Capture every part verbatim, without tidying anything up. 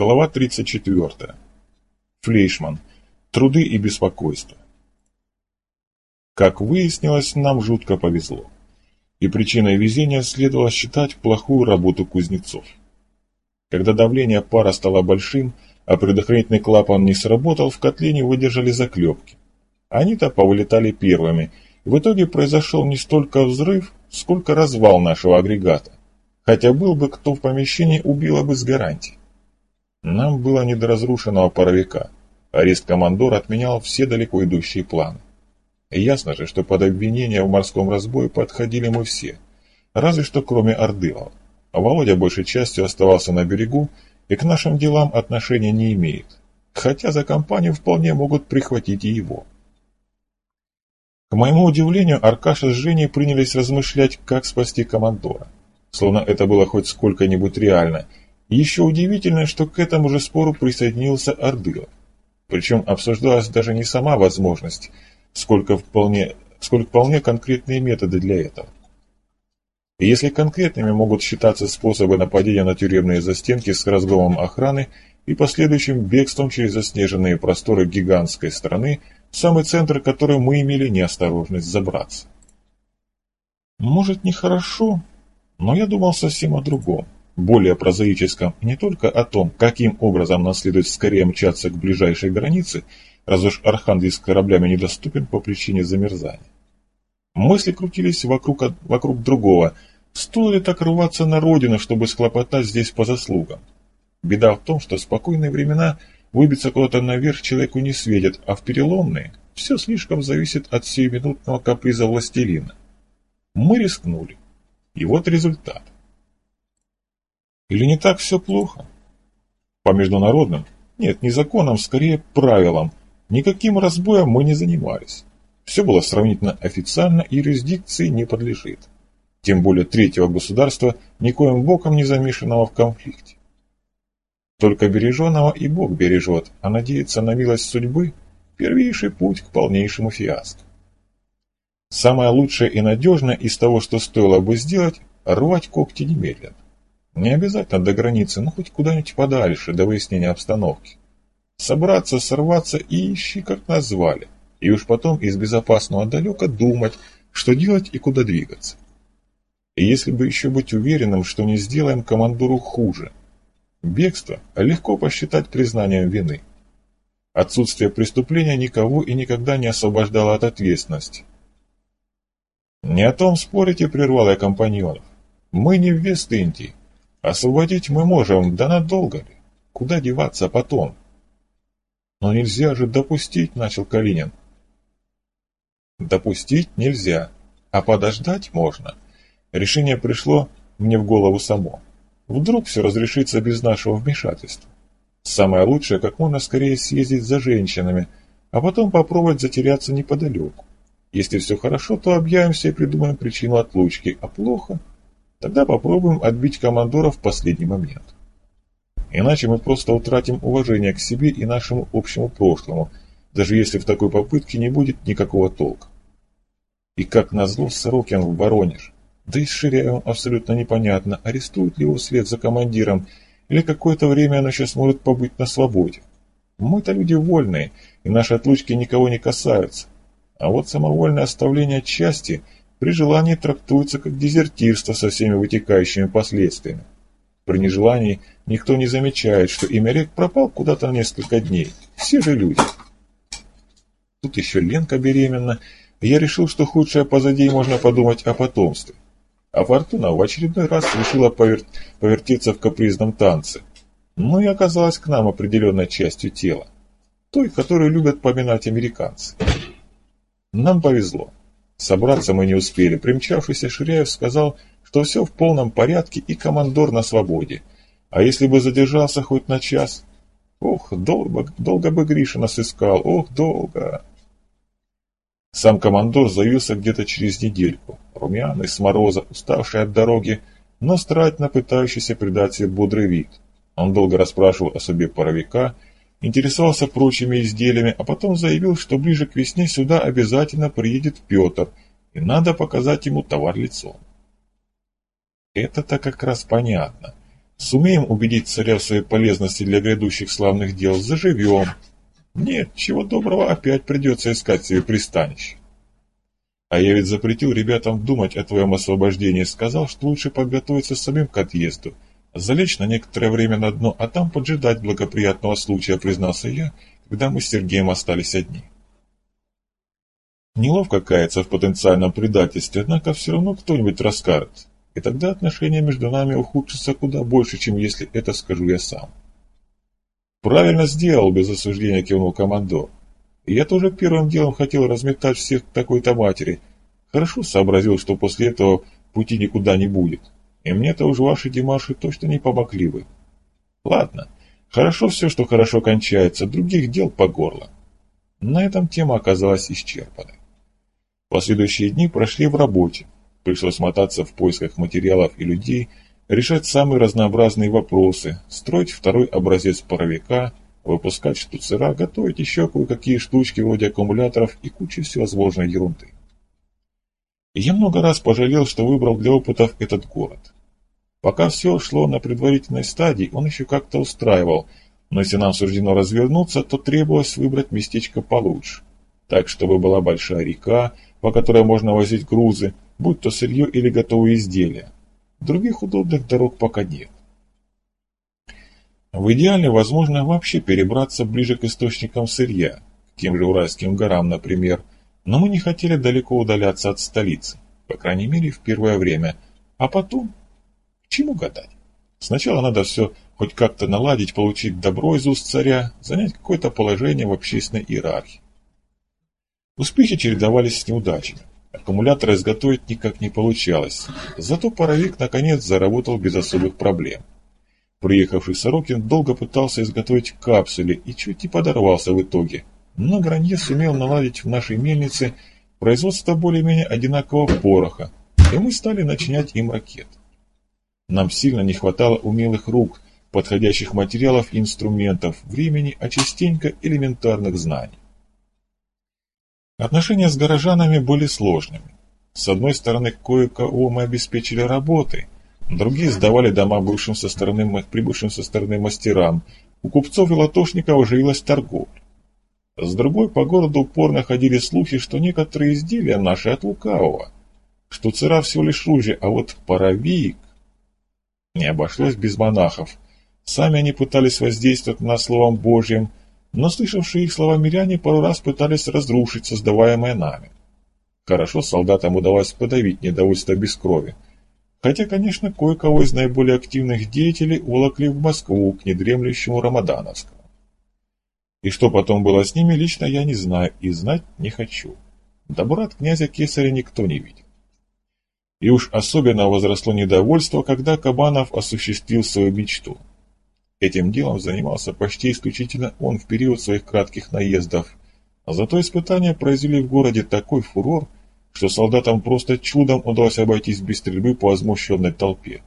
Глава тридцать четвёртая. Флейшман. Труды и беспокойство. Как выяснилось, нам жутко повезло. И причиной везения следовало считать плохую работу кузнецов. Когда давление пара стало большим, а предохранительный клапан не сработал, в котле не выдержали заклепки. Они-то повылетали первыми, и в итоге произошел не столько взрыв, сколько развал нашего агрегата. Хотя был бы кто в помещении, убило бы с гарантией. Нам было не до разрушенного паровика. Арест командора отменял все далеко идущие планы. И ясно же, что под обвинение в морском разбое подходили мы все, разве что кроме Ордылова. А Володя большей частью оставался на берегу и к нашим делам отношения не имеет, хотя за компанию вполне могут прихватить и его. К моему удивлению, Аркаша с Женей принялись размышлять, как спасти командора, словно это было хоть сколько-нибудь реально. И еще удивительно, что к этому же спору присоединился Ордылов. Причем обсуждалась даже не сама возможность, сколько вполне, сколько вполне конкретные методы для этого. И если конкретными могут считаться способы нападения на тюремные застенки с разгромом охраны и последующим бегством через заснеженные просторы гигантской страны, в самый центр которой мы имели неосторожность забраться. Может, нехорошо, но я думал совсем о другом, более прозаическом, не только о том, каким образом нам следует скорее мчаться к ближайшей границе, раз уж Архангельск кораблями недоступен по причине замерзания. Мысли крутились вокруг, вокруг другого. Стоит ли так рваться на родину, чтобы схлопотать здесь по заслугам? Беда в том, что в спокойные времена выбиться куда-то наверх человеку не светит, а в переломные все слишком зависит от сиюминутного каприза властелина. Мы рискнули. И вот результат. Или не так все плохо? По международным, нет, не законам, скорее правилам, никаким разбоем мы не занимались. Все было сравнительно официально и юрисдикции не подлежит. Тем более третьего государства, никоим боком не замешанного в конфликте. Только береженого и Бог бережет, а надеяться на милость судьбы – первейший путь к полнейшему фиаско. Самое лучшее и надежное из того, что стоило бы сделать – рвать когти немедленно. Не обязательно до границы, но хоть куда-нибудь подальше, до выяснения обстановки. Собраться, сорваться и ищи, как назвали. И уж потом из безопасного далека думать, что делать и куда двигаться. И если бы еще быть уверенным, что не сделаем командору хуже. Бегство легко посчитать признанием вины. Отсутствие преступления никого и никогда не освобождало от ответственности. Не о том спорите, прервал я компаньонов. Мы не в Вест-Индии. Освободить мы можем, да надолго ли? Куда деваться потом? Но нельзя же допустить, начал Калинин. Допустить нельзя, а подождать можно. Решение пришло мне в голову само. Вдруг все разрешится без нашего вмешательства. Самое лучшее, как можно скорее съездить за женщинами, а потом попробовать затеряться неподалеку. Если все хорошо, то объявимся и придумаем причину отлучки, а плохо, тогда попробуем отбить командора в последний момент. Иначе мы просто утратим уважение к себе и нашему общему прошлому, даже если в такой попытке не будет никакого толка. И как назло Сорокин в Воронеж. Да и с Ширяевым абсолютно непонятно, арестуют ли его вслед за командиром, или какое-то время оно сейчас может побыть на свободе. Мы-то люди вольные, и наши отлучки никого не касаются. А вот самовольное оставление части при желании трактуется как дезертирство со всеми вытекающими последствиями. При нежелании никто не замечает, что имя рек пропал куда-то на несколько дней. Все же люди. Тут еще Ленка беременна, и я решил, что худшее позади, и можно подумать о потомстве. А Фортуна в очередной раз решила повер... повертеться в капризном танце. Ну и оказалась к нам определенной частью тела. Той, которую любят поминать американцы. Нам повезло. Собраться мы не успели. Примчавшийся Ширяев сказал, что все в полном порядке и командор на свободе. А если бы задержался хоть на час? Ох, долго, долго бы Гриша нас искал, ох, долго. Сам командор заявился где-то через недельку, румяный, с мороза, уставший от дороги, но старательно пытающийся придать себе бодрый вид. Он долго расспрашивал о судьбе паровика, интересовался прочими изделиями, а потом заявил, что ближе к весне сюда обязательно приедет Петр, и надо показать ему товар лицом. Это-то как раз понятно. Сумеем убедить царя в своей полезности для грядущих славных дел, заживем. Нет, чего доброго, опять придется искать себе пристанище. А я ведь запретил ребятам думать о твоем освобождении, сказал, что лучше подготовиться самим к отъезду, залечь на некоторое время на дно, а там поджидать благоприятного случая, признался я, когда мы с Сергеем остались одни. Неловко каяться в потенциальном предательстве, однако все равно кто-нибудь расскажет. И тогда отношения между нами ухудшатся куда больше, чем если это скажу я сам. Правильно сделал, без осуждения кивнул командор. И я тоже первым делом хотел разметать всех к такой-то матери. Хорошо сообразил, что после этого пути никуда не будет. И мне-то уж ваши демарши точно не помогли бы. Ладно, хорошо все, что хорошо кончается, других дел по горло. На этом тема оказалась исчерпанной. Последующие дни прошли в работе. Пришлось мотаться в поисках материалов и людей, решать самые разнообразные вопросы, строить второй образец паровика, выпускать штуцера, готовить еще кое-какие штучки вроде аккумуляторов и кучу всевозможной ерунды. И я много раз пожалел, что выбрал для опытов этот город. Пока все шло на предварительной стадии, он еще как-то устраивал, но если нам суждено развернуться, то требовалось выбрать местечко получше. Так, чтобы была большая река, по которой можно возить грузы, будь то сырье или готовые изделия. Других удобных дорог пока нет. В идеале возможно вообще перебраться ближе к источникам сырья, к тем же Уральским горам, например, но мы не хотели далеко удаляться от столицы, по крайней мере в первое время, а потом, к чему гадать? Сначала надо все хоть как-то наладить, получить добро из уст царя, занять какое-то положение в общественной иерархии. Успехи чередовались с неудачами. Аккумулятор изготовить никак не получалось, зато паровик наконец заработал без особых проблем. Приехавший Сорокин долго пытался изготовить капсули и чуть не подорвался в итоге, но Гранье сумел наладить в нашей мельнице производство более-менее одинакового пороха, и мы стали начинять им ракеты. Нам сильно не хватало умелых рук, подходящих материалов и инструментов, времени, а частенько элементарных знаний. Отношения с горожанами были сложными. С одной стороны, кое-кого мы обеспечили работой, другие сдавали дома бывшим со стороны, прибывшим со стороны мастерам, у купцов и латошников оживилась торговля. С другой, по городу упорно ходили слухи, что некоторые изделия наши от лукавого, что цера всего лишь ружье, а вот паровик... Не обошлось без монахов. Сами они пытались воздействовать на словом Божьим, но слышавшие их слова миряне пару раз пытались разрушить создаваемое нами. Хорошо солдатам удалось подавить недовольство без крови. Хотя, конечно, кое-кого из наиболее активных деятелей уволокли в Москву к недремлющему Рамадановскому. И что потом было с ними, лично я не знаю и знать не хочу. Добра от князя Кесаря никто не видел. И уж особенно возросло недовольство, когда Кабанов осуществил свою мечту. Этим делом занимался почти исключительно он в период своих кратких наездов, а зато испытания произвели в городе такой фурор, что солдатам просто чудом удалось обойтись без стрельбы по возмущенной толпе.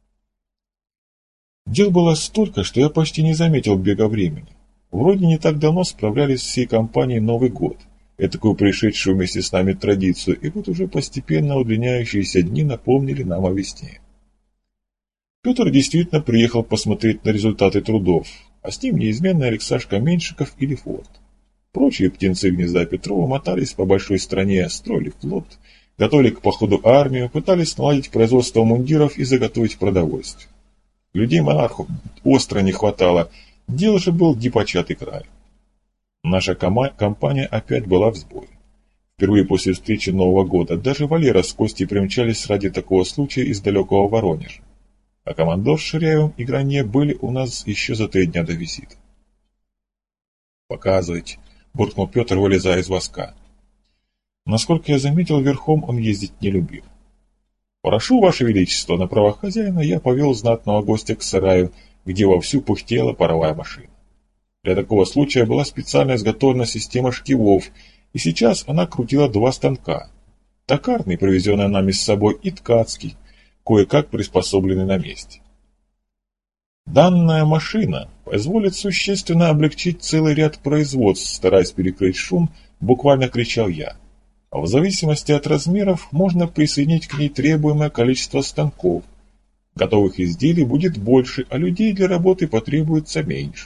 Дел было столько, что я почти не заметил бега времени. Вроде не так давно справлялись всей компанией Новый год, этакую пришедшую вместе с нами традицию, и вот уже постепенно удлиняющиеся дни напомнили нам о весне. Петр действительно приехал посмотреть на результаты трудов, а с ним неизменно Алексашка Меньшиков или Форд. Прочие птенцы гнезда Петрова мотались по большой стране, строили флот, готовили к походу армию, пытались наладить производство мундиров и заготовить продовольствие. Людей монарху остро не хватало, дело же был непочатый край. Наша кома- компания опять была в сборе. Впервые после встречи Нового года даже Валера с Костей примчались ради такого случая из далекого Воронежа. А командор с Ширяевым и Гранье были у нас еще за три дня до визита. «Показывайте», — буркнул Петр, вылезая из воска. Насколько я заметил, верхом он ездить не любил. «Прошу, Ваше Величество», — на правах хозяина я повел знатного гостя к сараю, где вовсю пыхтела паровая машина. Для такого случая была специально изготовлена система шкивов, и сейчас она крутила два станка. Токарный, привезенный нами с собой, и ткацкий, кое-как приспособленный на месте. Данная машина позволит существенно облегчить целый ряд производств, стараясь перекрыть шум, буквально кричал я. В зависимости от размеров можно присоединить к ней требуемое количество станков. Готовых изделий будет больше, а людей для работы потребуется меньше.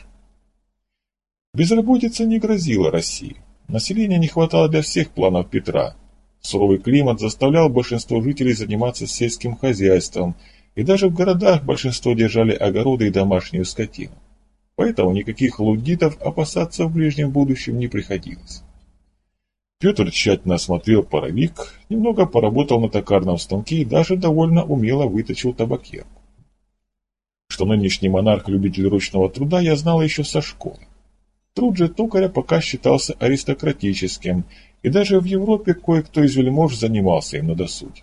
Безработица не грозила России. Населения не хватало для всех планов Петра. Суровый климат заставлял большинство жителей заниматься сельским хозяйством, и даже в городах большинство держали огороды и домашнюю скотину. Поэтому никаких луддитов опасаться в ближнем будущем не приходилось. Петр тщательно осмотрел паровик, немного поработал на токарном станке и даже довольно умело выточил табакерку. Что нынешний монарх любитель ручного труда, я знал еще со школы. Труд же токаря пока считался аристократическим, и даже в Европе кое-кто из вельмож занимался им на досуге.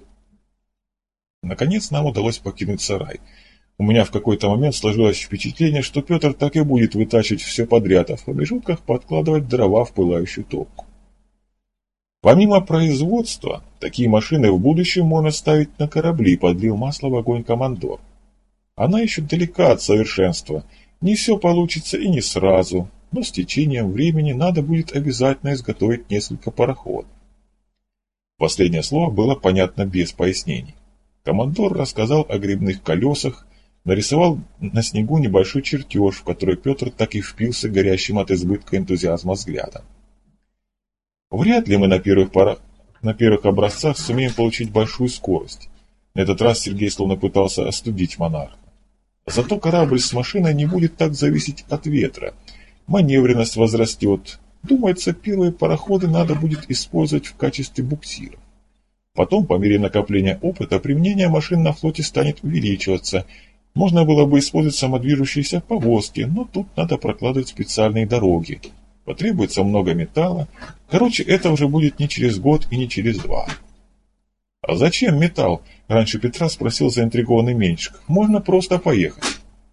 Наконец нам удалось покинуть сарай. У меня в какой-то момент сложилось впечатление, что Петр так и будет вытачивать все подряд, а в промежутках подкладывать дрова в пылающую топку. Помимо производства, такие машины в будущем можно ставить на корабли, подлил масло в огонь командор. Она еще далека от совершенства, не все получится и не сразу, но с течением времени надо будет обязательно изготовить несколько пароходов. Последнее слово было понятно без пояснений. Командор рассказал о грибных колесах, нарисовал на снегу небольшой чертеж, в который Петр так и впился горящим от избытка энтузиазма взглядом. Вряд ли мы на первых, пара... на первых образцах сумеем получить большую скорость. На этот раз Сергей словно пытался остудить монарха. Зато корабль с машиной не будет так зависеть от ветра. Маневренность возрастет. Думается, первые пароходы надо будет использовать в качестве буксиров. Потом, по мере накопления опыта, применение машин на флоте станет увеличиваться. Можно было бы использовать самодвижущиеся повозки, но тут надо прокладывать специальные дороги. Потребуется много металла. Короче, это уже будет не через год и не через два. «А зачем металл?» — раньше Петра спросил заинтригованный Меньшик. «Можно просто поехать».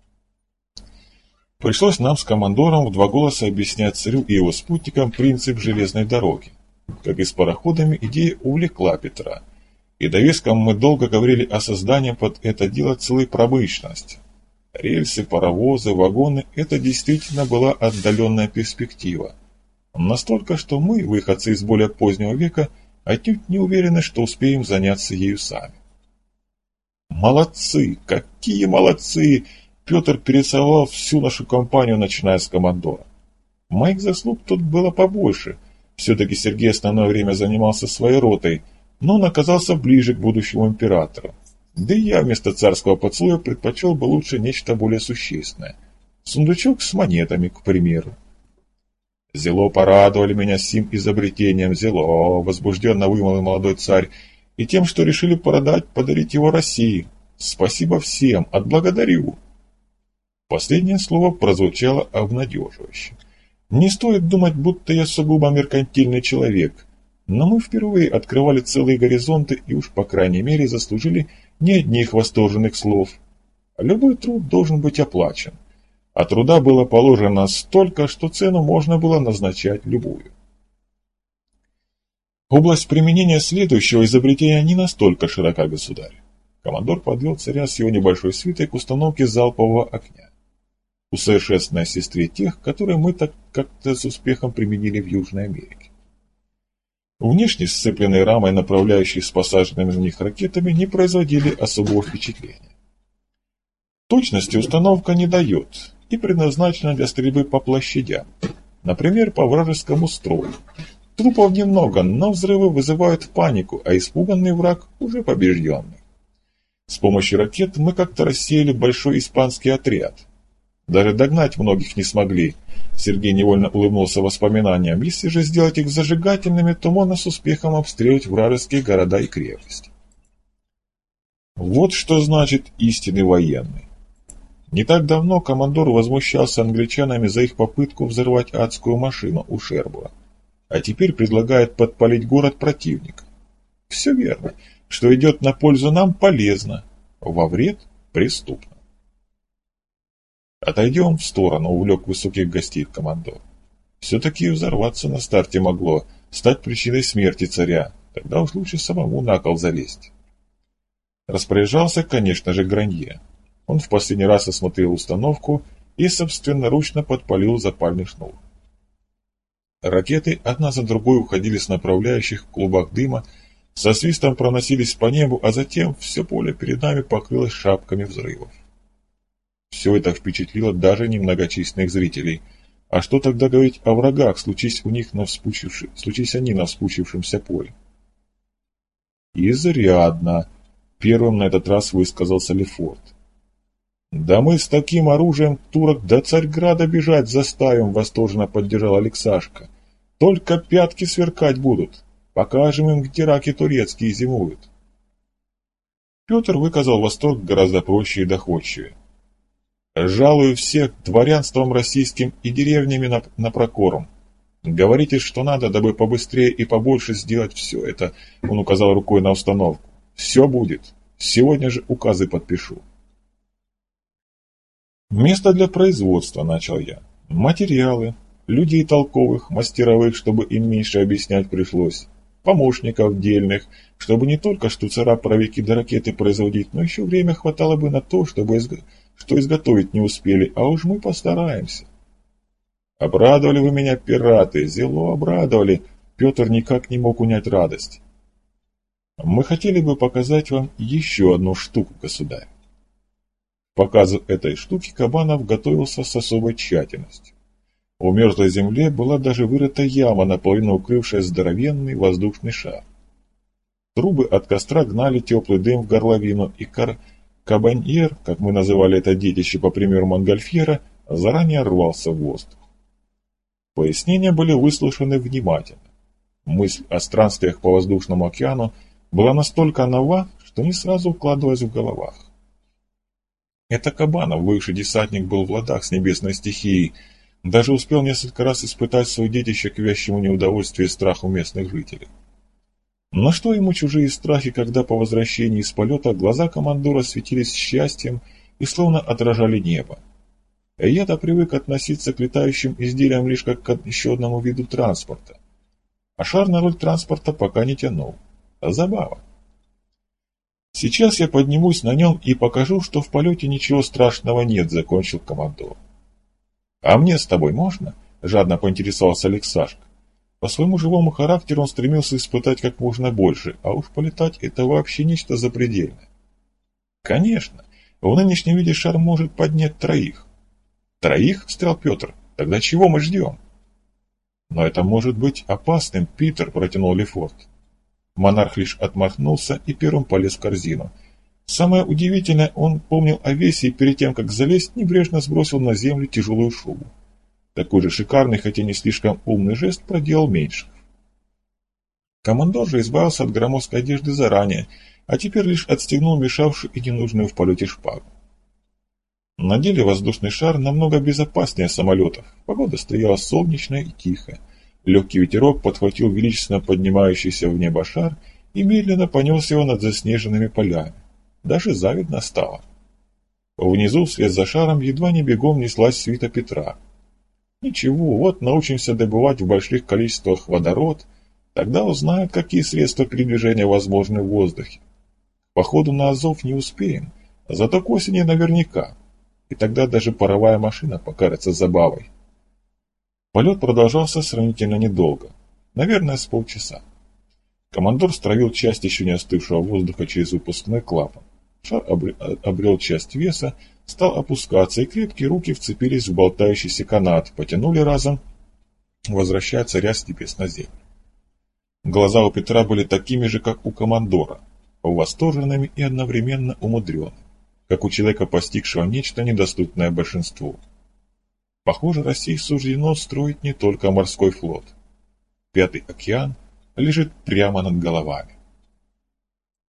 Пришлось нам с командором в два голоса объяснять царю и его спутникам принцип железной дороги. Как и с пароходами, идея увлекла Петра. И довеском мы долго говорили о создании под это дело целой промышленности. Рельсы, паровозы, вагоны – это действительно была отдаленная перспектива. Настолько, что мы, выходцы из более позднего века, отнюдь не уверены, что успеем заняться ею сами. Молодцы! Какие молодцы! Петр перецеловал всю нашу компанию, начиная с командора. Моих заслуг тут было побольше. Все-таки Сергей основное время занимался своей ротой, но он оказался ближе к будущему императору. Да и я вместо царского поцелуя предпочел бы лучше нечто более существенное. Сундучок с монетами, к примеру. «Зело порадовали меня сим изобретением, зело!» — возбужденно вымолвил молодой царь. «И тем, что решили продать, подарить его России. Спасибо всем, отблагодарю!» Последнее слово прозвучало обнадеживающе. Не стоит думать, будто я сугубо меркантильный человек, но мы впервые открывали целые горизонты и уж, по крайней мере, заслужили не одних восторженных слов. Любой труд должен быть оплачен, а труда было положено столько, что цену можно было назначать любую. Область применения следующего изобретения не настолько широка, государь. Командор подвел царя с его небольшой свитой к установке залпового огня. Усовершенствованной сестре тех, которые мы так как-то с успехом применили в Южной Америке. Внешне сцепленные рамой, направляющие с посаженными на них ракетами, не производили особого впечатления. Точности установка не дает и предназначена для стрельбы по площадям, например, по вражескому строю. Трупов немного, но взрывы вызывают панику, а испуганный враг уже побежденный. С помощью ракет мы как-то рассеяли большой испанский отряд. Даже догнать многих не смогли. Сергей невольно улыбнулся воспоминаниям. Если же сделать их зажигательными, то можно с успехом обстреливать вражеские города и крепости. Вот что значит истинный военный. Не так давно командор возмущался англичанами за их попытку взорвать адскую машину у Шербура, а теперь предлагает подпалить город противника. Все верно. Что идет на пользу нам, полезно, во вред преступно. «Отойдем в сторону», — увлек высоких гостей командор. «Все-таки взорваться на старте могло, стать причиной смерти царя. Тогда уж лучше самому на кол залезть». Распоряжался, конечно же, Гранье. Он в последний раз осмотрел установку и собственноручно подпалил запальный шнур. Ракеты одна за другой уходили с направляющих в клубах дыма, со свистом проносились по небу, а затем все поле перед нами покрылось шапками взрывов. Все это впечатлило даже немногочисленных зрителей. А что тогда говорить о врагах, случись, у них на вспучивши... случись они на вспучившемся поле? «Изрядно», — первым на этот раз высказался Лефорт. «Да мы с таким оружием турок до Царьграда бежать заставим», — восторженно поддержал Алексашка. «Только пятки сверкать будут. Покажем им, где раки турецкие зимуют». Петр выказал восторг гораздо проще и доходчивее. «Жалую всех дворянством российским и деревнями на, на прокорм. Говорите, что надо, дабы побыстрее и побольше сделать все это», — он указал рукой на установку. «Все будет. Сегодня же указы подпишу». «Место для производства», — начал я. «Материалы, людей толковых, мастеровых, чтобы им меньше объяснять пришлось, помощников дельных, чтобы не только штуцера, паровики да ракеты производить, но еще время хватало бы на то, чтобы изго... что изготовить не успели, а уж мы постараемся». «Обрадовали вы меня, пираты, зело обрадовали», — Петр никак не мог унять радость. «Мы хотели бы показать вам еще одну штуку, государь». К показу этой штуки Кабанов готовился с особой тщательностью. У мерзлой земле была даже вырыта яма, наполовину укрывшая здоровенный воздушный шар. Трубы от костра гнали теплый дым в горловину, и кар... кабаньер, как мы называли это детище по примеру Монгольфьера, заранее рвался в воздух. Пояснения были выслушаны внимательно. Мысль о странствиях по воздушному океану была настолько нова, что не сразу укладывалась в головах. Это Кабанов, бывший десантник, был в ладах с небесной стихией, даже успел несколько раз испытать свое детище к вящему неудовольствию и страху местных жителей. Но что ему чужие страхи, когда по возвращении из полета глаза командора светились счастьем и словно отражали небо? Я-то привык относиться к летающим изделиям лишь как к еще одному виду транспорта. А шар на роль транспорта пока не тянул. А забава. «Сейчас я поднимусь на нем и покажу, что в полете ничего страшного нет», — закончил командор. «А мне с тобой можно?» — жадно поинтересовался Алексашка. По своему живому характеру он стремился испытать как можно больше, а уж полетать — это вообще нечто запредельное. «Конечно, в нынешнем виде шар может поднять троих». «Троих?» — встрял Петр. «Тогда чего мы ждем?» «Но это может быть опасным, Питер», — протянул Лефорт. Монарх лишь отмахнулся и первым полез в корзину. Самое удивительное, он помнил о весе и перед тем, как залезть, небрежно сбросил на землю тяжелую шубу. Такой же шикарный, хотя не слишком умный жест проделал Меньшиков. Командор же избавился от громоздкой одежды заранее, а теперь лишь отстегнул мешавшую и ненужную в полете шпагу. На деле воздушный шар намного безопаснее самолетов. Погода стояла солнечная и тихая. Легкий ветерок подхватил величественно поднимающийся в небо шар и медленно понес его над заснеженными полями. Даже завидно стало. Внизу, вслед за шаром, едва не бегом неслась свита Петра. Ничего, вот научимся добывать в больших количествах водород, тогда узнают, какие средства передвижения возможны в воздухе. К походу на Азов не успеем, зато к осени наверняка, и тогда даже паровая машина покажется забавой. Полет продолжался сравнительно недолго, наверное, с полчаса. Командор стравил часть еще не остывшего воздуха через выпускной клапан. Шар обрел часть веса, стал опускаться, и крепкие руки вцепились в болтающийся канат, потянули разом, возвращая царя с небес на землю. Глаза у Петра были такими же, как у командора, восторженными и одновременно умудренными, как у человека, постигшего нечто недоступное большинству. Похоже, России суждено строить не только морской флот. Пятый океан лежит прямо над головами.